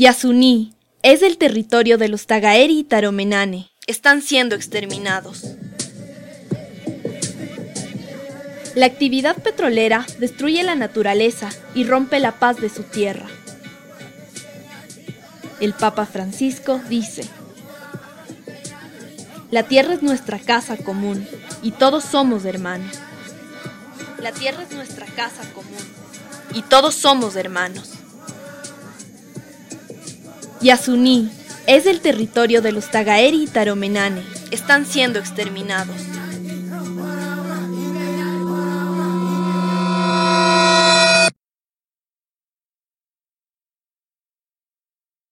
Yasuní es el territorio de los Tagaeri y Taromenane. Están siendo exterminados. La actividad petrolera destruye la naturaleza y rompe la paz de su tierra. El Papa Francisco dice: la tierra es nuestra casa común y todos somos hermanos. La tierra es nuestra casa común y todos somos hermanos. Yasuní es el territorio de los Tagaeri y Taromenane. Están siendo exterminados.